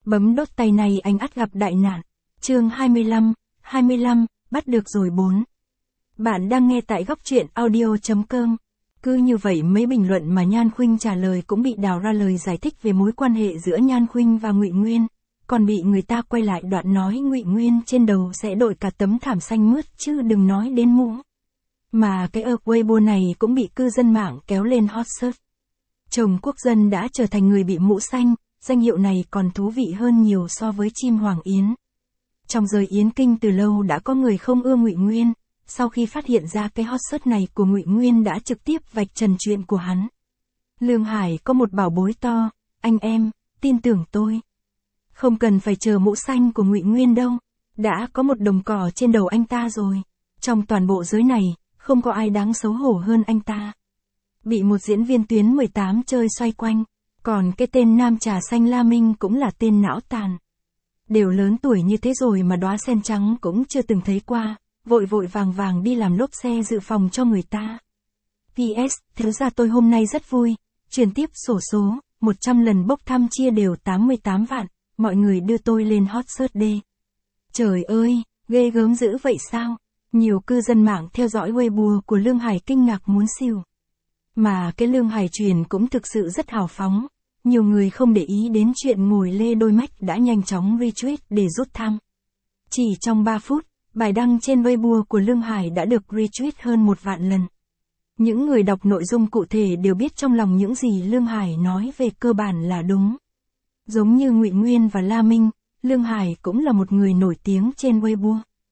Bấm đốt tay này anh ắt gặp đại nạn. Chương 25, bắt được rồi 4. Bạn đang nghe tại góc truyện audio.com. Cứ như vậy mấy bình luận mà Nhan Khuynh trả lời cũng bị đào ra lời giải thích về mối quan hệ giữa Nhan Khuynh và Ngụy Nguyên, còn bị người ta quay lại đoạn nói Ngụy Nguyên trên đầu sẽ đội cả tấm thảm xanh mướt chứ đừng nói đến mũ. Mà cái Weibo này cũng bị cư dân mạng kéo lên hot search. Chồng quốc dân đã trở thành người bị mũ xanh, danh hiệu này còn thú vị hơn nhiều so với chim hoàng yến. Trong giới yến kinh từ lâu đã có người không ưa Ngụy Nguyên, sau khi phát hiện ra cái hot search này của Ngụy Nguyên đã trực tiếp vạch trần chuyện của hắn. Lương Hải có một bảo bối to, anh em, tin tưởng tôi. Không cần phải chờ mũ xanh của Ngụy Nguyên đâu, đã có một đồng cỏ trên đầu anh ta rồi. Trong toàn bộ giới này, không có ai đáng xấu hổ hơn anh ta. Bị một diễn viên tuyến 18 chơi xoay quanh, còn cái tên nam trà xanh La Minh cũng là tên não tàn. Đều lớn tuổi như thế rồi mà đóa sen trắng cũng chưa từng thấy qua, vội vội vàng đi làm lốp xe dự phòng cho người ta. PS, thiếu gia tôi hôm nay rất vui, truyền tiếp xổ số, 100 lần bốc thăm chia đều 88 vạn, mọi người đưa tôi lên hot search đi. Trời ơi, ghê gớm dữ vậy sao? Nhiều cư dân mạng theo dõi Weibo của Lương Hải kinh ngạc muốn xỉu. Mà cái Lương Hải truyền cũng thực sự rất hào phóng, nhiều người không để ý đến chuyện ngồi lê đôi mách đã nhanh chóng retweet để rút thăm. Chỉ trong 3 phút, bài đăng trên Weibo của Lương Hải đã được retweet hơn 1 vạn lần. Những người đọc nội dung cụ thể đều biết trong lòng những gì Lương Hải nói về cơ bản là đúng. Giống như Ngụy Nguyên và La Minh, Lương Hải cũng là một người nổi tiếng trên Weibo.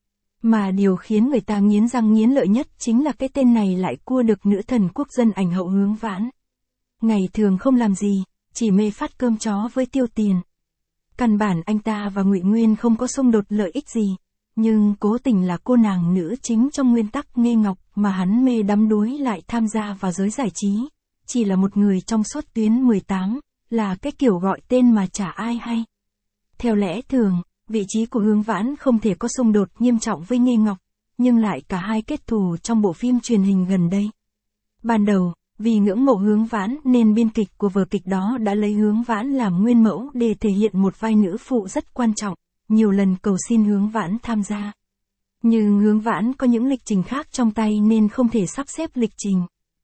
Mà điều khiến người ta nghiến răng nghiến lợi nhất chính là cái tên này lại cua được nữ thần quốc dân ảnh hậu Hướng Vãn. Ngày thường không làm gì, chỉ mê phát cơm chó với tiêu tiền. Căn bản anh ta và Ngụy Nguyên không có xung đột lợi ích gì, nhưng cố tình là cô nàng nữ chính trong nguyên tắc Nghê Ngọc mà hắn mê đắm đuối lại tham gia vào giới giải trí, chỉ là một người trong suốt tuyến 18, là cái kiểu gọi tên mà chả ai hay. Theo lẽ thường, vị trí của Hướng Vãn không thể có xung đột nghiêm trọng với Nghê Ngọc, nhưng lại cả hai kết thù trong bộ phim truyền hình gần đây. Ban đầu, vì ngưỡng mộ Hướng Vãn nên biên kịch của vở kịch đó đã lấy Hướng Vãn làm nguyên mẫu để thể hiện một vai nữ phụ rất quan trọng, nhiều lần cầu xin Hướng Vãn tham gia. Nhưng Hướng Vãn có những lịch trình khác trong tay nên không thể sắp xếp lịch trình.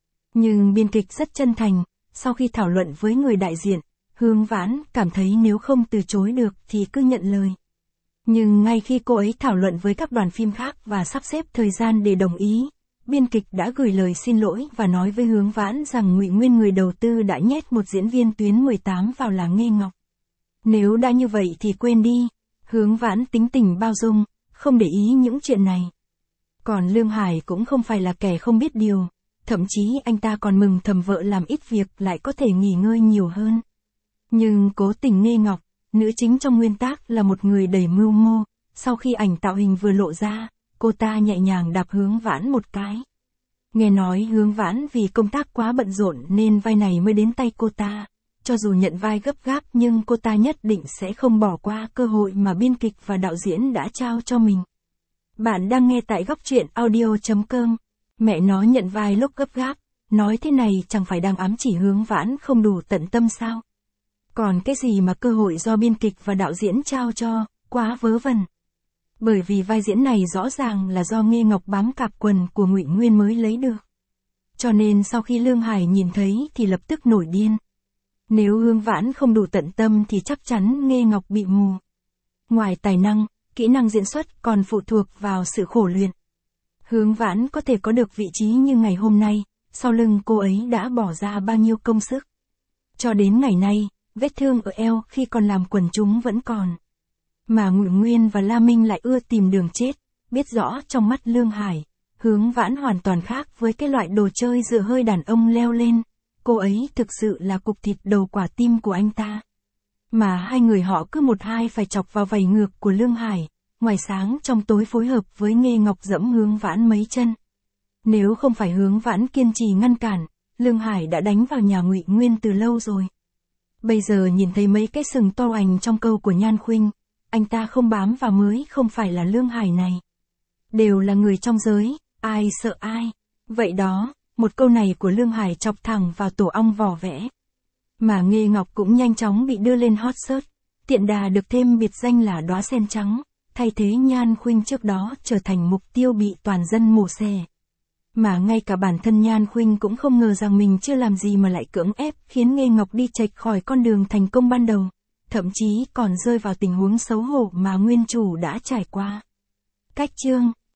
Nhưng biên kịch rất chân thành, sau khi thảo luận với người đại diện, Hướng Vãn cảm thấy nếu không từ chối được thì cứ nhận lời. Nhưng ngay khi cô ấy thảo luận với các đoàn phim khác và sắp xếp thời gian để đồng ý, biên kịch đã gửi lời xin lỗi và nói với Hướng Vãn rằng Ngụy Nguyên người đầu tư đã nhét một diễn viên tuyến 18 vào là Nghê Ngọc. Nếu đã như vậy thì quên đi, Hướng Vãn tính tình bao dung, không để ý những chuyện này. Còn Lương Hải cũng không phải là kẻ không biết điều, thậm chí anh ta còn mừng thầm vợ làm ít việc lại có thể nghỉ ngơi nhiều hơn. Nhưng cố tình Nghê Ngọc, nữ chính trong nguyên tác là một người đầy mưu mô, sau khi ảnh tạo hình vừa lộ ra, cô ta nhẹ nhàng đạp Hướng Vãn một cái. Nghe nói Hướng Vãn vì công tác quá bận rộn nên vai này mới đến tay cô ta, cho dù nhận vai gấp gáp nhưng cô ta nhất định sẽ không bỏ qua cơ hội mà biên kịch và đạo diễn đã trao cho mình. Bạn đang nghe tại góc truyện audio.com, mẹ nó nhận vai lúc gấp gáp, nói thế này chẳng phải đang ám chỉ Hướng Vãn không đủ tận tâm sao? Còn cái gì mà cơ hội do biên kịch và đạo diễn trao cho, quá vớ vẩn. Bởi vì vai diễn này rõ ràng là do Nghê Ngọc bám cạp quần của Ngụy Nguyên mới lấy được. Cho nên sau khi Lương Hải nhìn thấy thì lập tức nổi điên. Nếu Hướng Vãn không đủ tận tâm thì chắc chắn Nghê Ngọc bị mù. Ngoài tài năng, kỹ năng diễn xuất còn phụ thuộc vào sự khổ luyện. Hướng Vãn có thể có được vị trí như ngày hôm nay, sau lưng cô ấy đã bỏ ra bao nhiêu công sức. Cho đến ngày nay, vết thương ở eo khi còn làm quần chúng vẫn còn. Mà Ngụy Nguyên và La Minh lại ưa tìm đường chết, biết rõ trong mắt Lương Hải, Hướng Vãn hoàn toàn khác với cái loại đồ chơi dựa hơi đàn ông leo lên. Cô ấy thực sự là cục thịt đầu quả tim của anh ta. Mà hai người họ cứ một hai phải chọc vào vảy ngược của Lương Hải, ngoài sáng trong tối phối hợp với Nghê Ngọc dẫm Hướng Vãn mấy chân. Nếu không phải Hướng Vãn kiên trì ngăn cản, Lương Hải đã đánh vào nhà Ngụy Nguyên từ lâu rồi. Bây giờ nhìn thấy mấy cái sừng to ảnh trong câu của Nhan Khuynh, anh ta không bám vào mới không phải là Lương Hải này. Đều là người trong giới, ai sợ ai. Vậy đó, một câu này của Lương Hải chọc thẳng vào tổ ong vỏ vẽ. Mà Nghê Ngọc cũng nhanh chóng bị đưa lên hot search, Tiện đà được thêm biệt danh là đóa sen trắng, thay thế Nhan Khuynh trước đó trở thành mục tiêu bị toàn dân mổ xẻ. Mà ngay cả bản thân Nhan Khuynh cũng không ngờ rằng mình chưa làm gì mà lại cưỡng ép khiến Nghê Ngọc đi chệch khỏi con đường thành công ban đầu, thậm chí còn rơi vào tình huống xấu hổ mà nguyên chủ đã trải qua. Cách chương